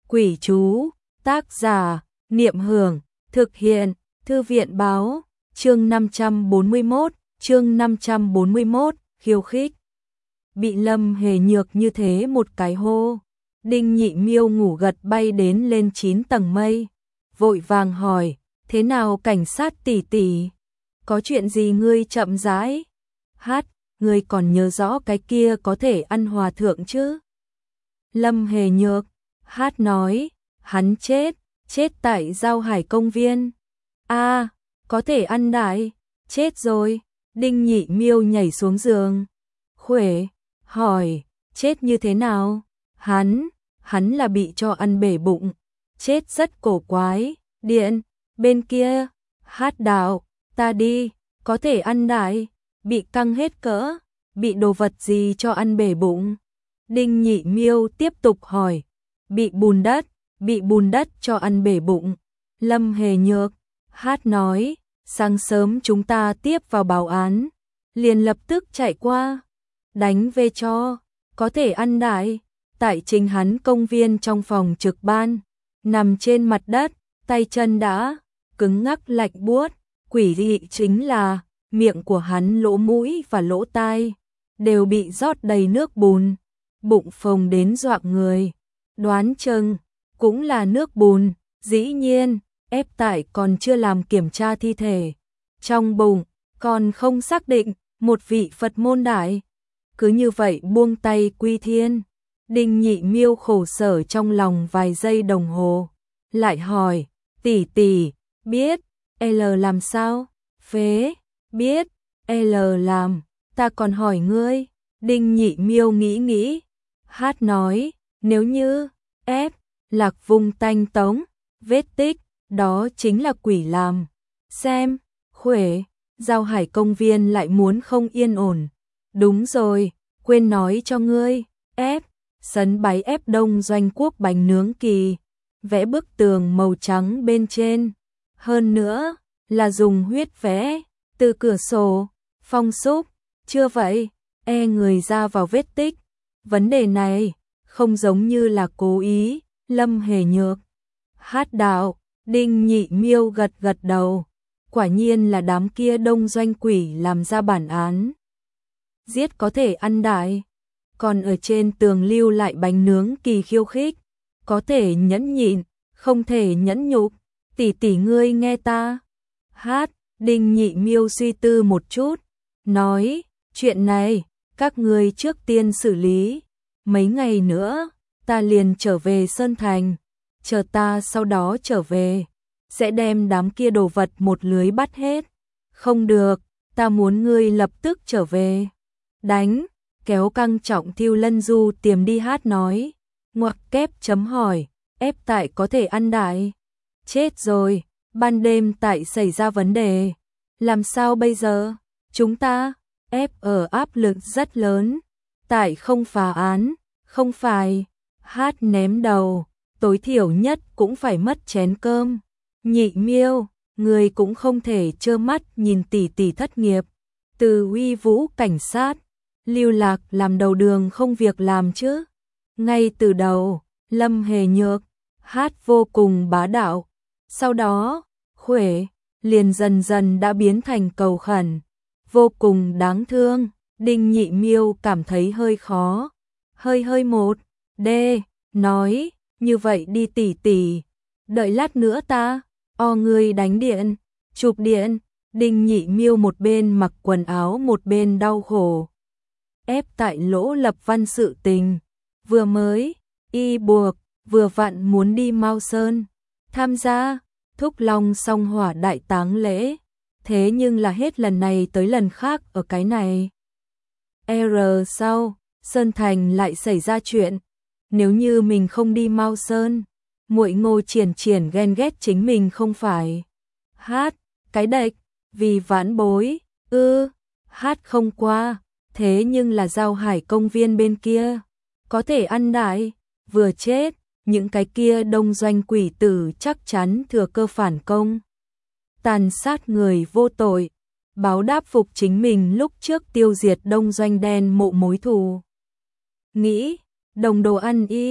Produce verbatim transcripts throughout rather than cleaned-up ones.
Quỷ chú, tác giả, Niệm Hưởng, thực hiện, Thư viện báo, chương năm trăm bốn mươi mốt, chương năm trăm bốn mươi mốt, khiêu khích. Bị Lâm Hề Nhược như thế một cái hô, Đinh Nhị Miêu ngủ gật bay đến lên chín tầng mây, vội vàng hỏi, thế nào cảnh sát tỷ tỷ? Có chuyện gì ngươi chậm rãi? Hát, ngươi còn nhớ rõ cái kia có thể ăn hòa thượng chứ? Lâm Hề Nhược, Hát nói, hắn chết, chết tại Giao Hải công viên. A, à, có thể ăn đại, chết rồi. Đinh Nhị Miêu nhảy xuống giường. Khuể, hỏi, chết như thế nào? Hắn, hắn là bị cho ăn bể bụng, chết rất cổ quái. Điện, bên kia, Hát đạo, ta đi, có thể ăn đại, bị căng hết cỡ, bị đồ vật gì cho ăn bể bụng? Đinh Nhị Miêu tiếp tục hỏi, bị bùn đất, bị bùn đất cho ăn bể bụng. Lâm Hề Nhược, Hát nói, sáng sớm chúng ta tiếp vào báo án, liền lập tức chạy qua, đánh về cho, có thể ăn đại, tại chính hắn công viên trong phòng trực ban, nằm trên mặt đất, tay chân đã cứng ngắc lạnh buốt, quỷ dị chính là miệng của hắn, lỗ mũi và lỗ tai đều bị rót đầy nước bùn, bụng phồng đến dọa người, đoán chừng cũng là nước bùn. Dĩ nhiên, ép tại còn chưa làm kiểm tra thi thể, trong bụng còn không xác định một vị Phật môn đại, cứ như vậy buông tay quy thiên. Đinh Nhị Miêu khổ sở trong lòng vài giây đồng hồ, lại hỏi, tỷ tỷ, biết L làm sao? Phế, biết L làm, ta còn hỏi ngươi. Đinh Nhị Miêu nghĩ nghĩ, Hát nói, nếu như F Lạc vùng tanh tống, vết tích, đó chính là quỷ làm. Xem, Khuể, Giao Hải công viên lại muốn không yên ổn. Đúng rồi, quên nói cho ngươi, F sấn bái ép Đông Doanh Quốc bánh nướng kỳ, vẽ bức tường màu trắng bên trên. Hơn nữa, là dùng huyết vẽ, từ cửa sổ, phong xúc, chưa vậy, e người ra vào vết tích. Vấn đề này, không giống như là cố ý. Lâm Hề Nhược, Hát đạo, Đinh Nhị Miêu gật gật đầu, quả nhiên là đám kia Đông Doanh quỷ làm ra bản án. Giết có thể ăn đại, còn ở trên tường lưu lại bánh nướng kỳ khiêu khích, có thể nhẫn nhịn, không thể nhẫn nhục, tỷ tỷ ngươi nghe ta. Hát, Đinh Nhị Miêu suy tư một chút, nói, chuyện này, các ngươi trước tiên xử lý, mấy ngày nữa ta liền trở về Sơn Thành, chờ ta sau đó trở về, sẽ đem đám kia đồ vật một lưới bắt hết. Không được, ta muốn ngươi lập tức trở về. Đánh, kéo căng Trọng Thiêu Lân Du tiềm đi. Hát nói, ngoặc kép chấm hỏi, ép tại có thể ăn đại. Chết rồi, ban đêm tại xảy ra vấn đề. Làm sao bây giờ? Chúng ta, ép ở áp lực rất lớn, tại không phá án, không phải. Hát ném đầu, tối thiểu nhất cũng phải mất chén cơm. Nhị Miêu, người cũng không thể trơ mắt nhìn tỷ tỷ thất nghiệp, từ uy vũ cảnh sát, lưu lạc làm đầu đường không việc làm chứ. Ngay từ đầu, Lâm Hề Nhược, Hát vô cùng bá đạo, sau đó, Khuể, liền dần dần đã biến thành cầu khẩn, vô cùng đáng thương. Đinh Nhị Miêu cảm thấy hơi khó, hơi hơi một, D, nói, như vậy đi tỷ tỷ, đợi lát nữa ta, o ngươi đánh điện, chụp điện. Đinh Nhị Miêu một bên mặc quần áo một bên đau khổ. Ép tại Lỗ Lập Văn sự tình, vừa mới, y buộc, vừa vặn muốn đi Mao Sơn, tham gia, Thúc Long song hỏa đại táng lễ, thế nhưng là hết lần này tới lần khác ở cái này. R sau, Sơn Thành lại xảy ra chuyện. Nếu như mình không đi Mao Sơn, muội Ngô Triển Triển ghen ghét chính mình không phải. Hát, cái đệch, vì vãn bối, ư, Hát không qua, thế nhưng là Giao Hải công viên bên kia, có thể ăn đại, vừa chết, những cái kia Đông Doanh quỷ tử chắc chắn thừa cơ phản công, tàn sát người vô tội, báo đáp phục chính mình lúc trước tiêu diệt Đông Doanh đen mộ mối thù. Nghĩ, đồng đồ ăn y,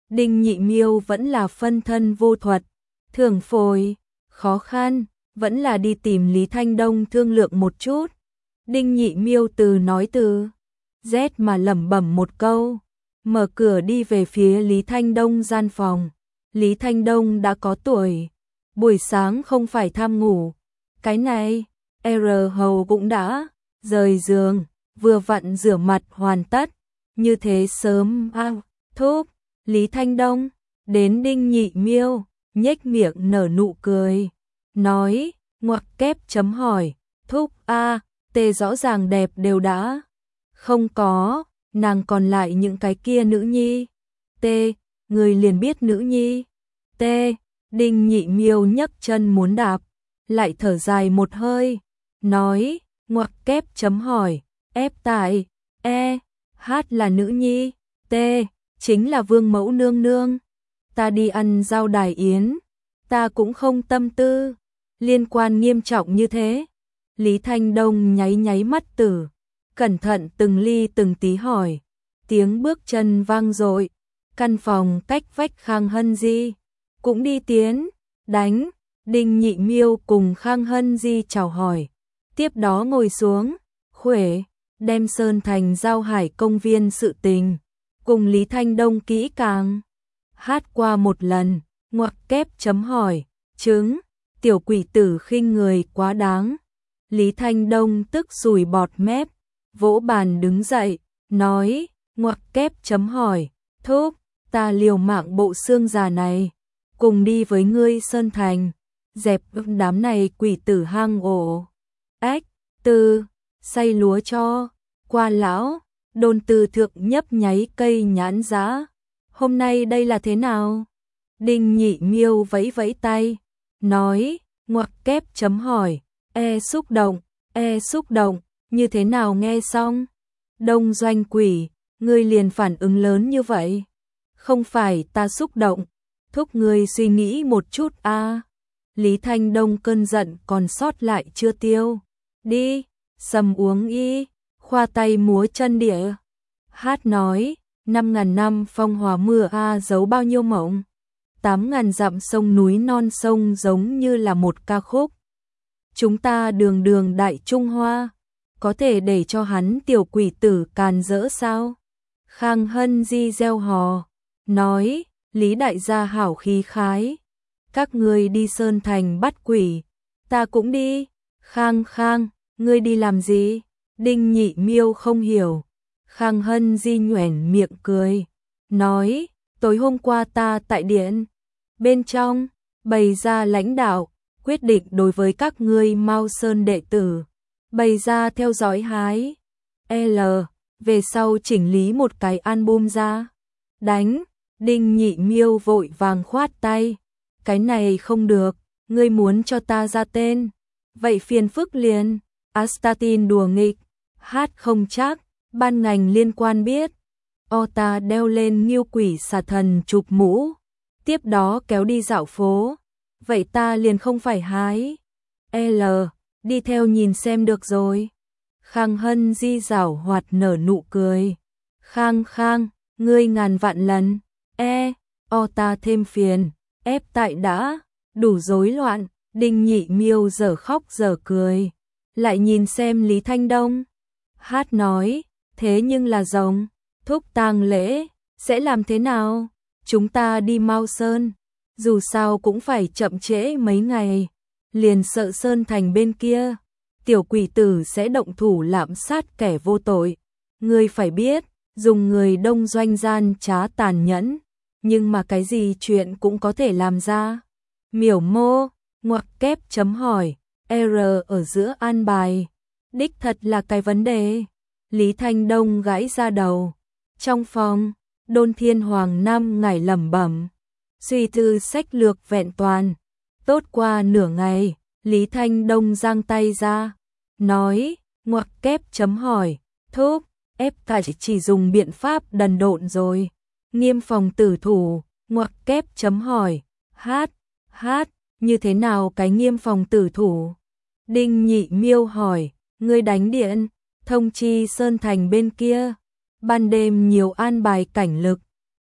Đinh Nhị Miêu vẫn là phân thân vô thuật, thường phồi, khó khăn, vẫn là đi tìm Lý Thanh Đông thương lượng một chút. Đinh Nhị Miêu từ nói từ, rét mà lẩm bẩm một câu, mở cửa đi về phía Lý Thanh Đông gian phòng. Lý Thanh Đông đã có tuổi, buổi sáng không phải tham ngủ. Cái này, R hầu cũng đã rời giường, vừa vặn rửa mặt hoàn tất, như thế sớm à, thúc, Lý Thanh Đông, đến Đinh Nhị Miêu, nhếch miệng nở nụ cười, nói, ngoặc kép chấm hỏi, thúc a, tê rõ ràng đẹp đều đã, không có, nàng còn lại những cái kia nữ nhi, tê, người liền biết nữ nhi, tê, Đinh Nhị Miêu nhấc chân muốn đạp, lại thở dài một hơi, nói, ngoặc kép chấm hỏi, ép tại, e, hát là nữ nhi, t, chính là vương mẫu nương nương, ta đi ăn rau đài yến, ta cũng không tâm tư, liên quan nghiêm trọng như thế. Lý Thanh Đông nháy nháy mắt tử, cẩn thận từng ly từng tí hỏi, tiếng bước chân vang dội, căn phòng cách vách Khang Hân Di, cũng đi tiến, đánh, Đinh Nhị Miêu cùng Khang Hân Di chào hỏi, tiếp đó ngồi xuống, khuể, đem Sơn Thành Giao Hải công viên sự tình, cùng Lý Thanh Đông kỹ càng, hát qua một lần, ngoặc kép chấm hỏi, chứng, tiểu quỷ tử khinh người quá đáng. Lý Thanh Đông tức sùi bọt mép, vỗ bàn đứng dậy, nói, ngoặc kép chấm hỏi, thúc, ta liều mạng bộ xương già này, cùng đi với ngươi Sơn Thành, dẹp đám này quỷ tử hang ổ. Ách, tư, xay lúa cho, qua lão, đồn từ thượng nhấp nháy cây nhãn giá. Hôm nay đây là thế nào? Đinh Nhị Miêu vẫy vẫy tay, nói, ngoặc kép chấm hỏi, e xúc động, e xúc động, như thế nào nghe xong? Đông Doanh quỷ, ngươi liền phản ứng lớn như vậy. Không phải ta xúc động, thúc ngươi suy nghĩ một chút a. À. Lý Thanh Đông cơn giận còn sót lại chưa tiêu. Đi, sầm uống y, khoa tay múa chân địa. Hát nói, năm ngàn năm phong hòa mưa a giấu bao nhiêu mộng. Tám ngàn dặm sông núi non sông giống như là một ca khúc. Chúng ta đường đường đại Trung Hoa, có thể để cho hắn tiểu quỷ tử càn rỡ sao? Khang Hân Di reo hò, nói, Lý đại gia hảo khí khái, các ngươi đi Sơn Thành bắt quỷ, ta cũng đi. Khang Khang, ngươi đi làm gì? Đinh Nhị Miêu không hiểu. Khang Hân Di nhoẻn miệng cười, nói, tối hôm qua ta tại điện, bên trong, bày ra lãnh đạo, quyết định đối với các ngươi Mao Sơn đệ tử, bày ra theo dõi hái. L, về sau chỉnh lý một cái album ra. Đánh, Đinh Nhị Miêu vội vàng khoát tay. Cái này không được, ngươi muốn cho ta ra tên. Vậy phiền phức liền, Astatin đùa nghịch, hát không chắc, ban ngành liên quan biết. O ta đeo lên nghiêu quỷ xà thần chụp mũ, tiếp đó kéo đi dạo phố. Vậy ta liền không phải hái. L, đi theo nhìn xem được rồi. Khang Hân Di giảo hoạt nở nụ cười. Khang Khang, ngươi ngàn vạn lần. E, o ta thêm phiền. Ép tại đã, đủ rối loạn. Đinh Nhị Miêu giờ khóc giờ cười. Lại nhìn xem Lý Thanh Đông. Hát nói, thế nhưng là rồng. Thúc tang lễ, sẽ làm thế nào? Chúng ta đi Mao Sơn. Dù sao cũng phải chậm trễ mấy ngày. Liền sợ Sơn Thành bên kia, tiểu quỷ tử sẽ động thủ lạm sát kẻ vô tội. Ngươi phải biết, dùng người Đông Doanh gian trá tàn nhẫn, nhưng mà cái gì chuyện cũng có thể làm ra. Miểu mô, ngoặc kép chấm hỏi, R ở giữa an bài, đích thật là cái vấn đề. Lý Thanh Đông gãi ra đầu. Trong phòng, Đôn Thiên Hoàng năm ngải lẩm bẩm, suy thư sách lược vẹn toàn. Tốt qua nửa ngày, Lý Thanh Đông giang tay ra, nói, ngoặc kép chấm hỏi, thúc, ép cả chỉ dùng biện pháp đần độn rồi. Nghiêm phòng tử thủ, ngoặc kép chấm hỏi, hát, hát, như thế nào cái nghiêm phòng tử thủ? Đinh Nhị Miêu hỏi, ngươi đánh điện, thông chi Sơn Thành bên kia, ban đêm nhiều an bài cảnh lực,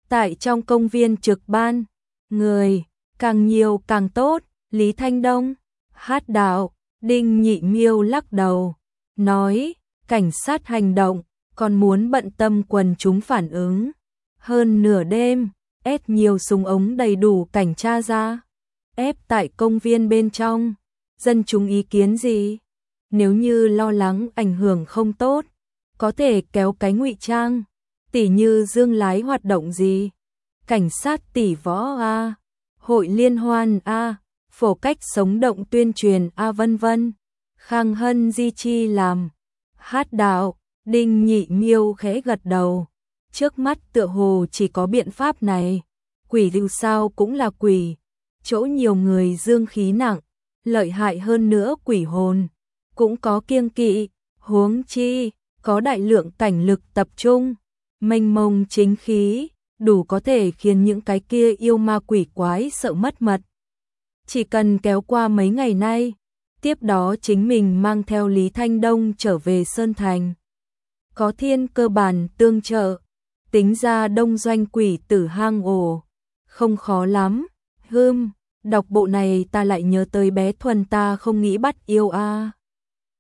Tại trong công viên trực ban, người càng nhiều càng tốt, Lý Thanh Đông, Hát Đạo, Đinh Nhị Miêu lắc đầu, nói, cảnh sát hành động, còn muốn bận tâm quần chúng phản ứng. Hơn nửa đêm, ép nhiều súng ống đầy đủ cảnh tra ra, ép tại công viên bên trong, dân chúng ý kiến gì? Nếu như lo lắng ảnh hưởng không tốt, có thể kéo cái ngụy trang, tỉ như dương lái hoạt động gì, cảnh sát tỷ võ a, hội liên hoan a, phổ cách sống động tuyên truyền a vân vân. Khang Hân Di Chi làm. Hát Đạo, Đinh Nhị Miêu khẽ gật đầu. Trước mắt tựa hồ chỉ có biện pháp này. Quỷ dù sao cũng là quỷ, chỗ nhiều người dương khí nặng, lợi hại hơn nữa quỷ hồn cũng có kiêng kỵ, huống chi có đại lượng cảnh lực tập trung, mênh mông chính khí, đủ có thể khiến những cái kia yêu ma quỷ quái sợ mất mật. Chỉ cần kéo qua mấy ngày nay, tiếp đó chính mình mang theo Lý Thanh Đông trở về Sơn Thành. Có thiên cơ bản tương trợ, tính ra đông doanh quỷ tử hang ổ, không khó lắm. Hưm, đọc bộ này ta lại nhớ tới bé Thuần ta không nghĩ bắt yêu a.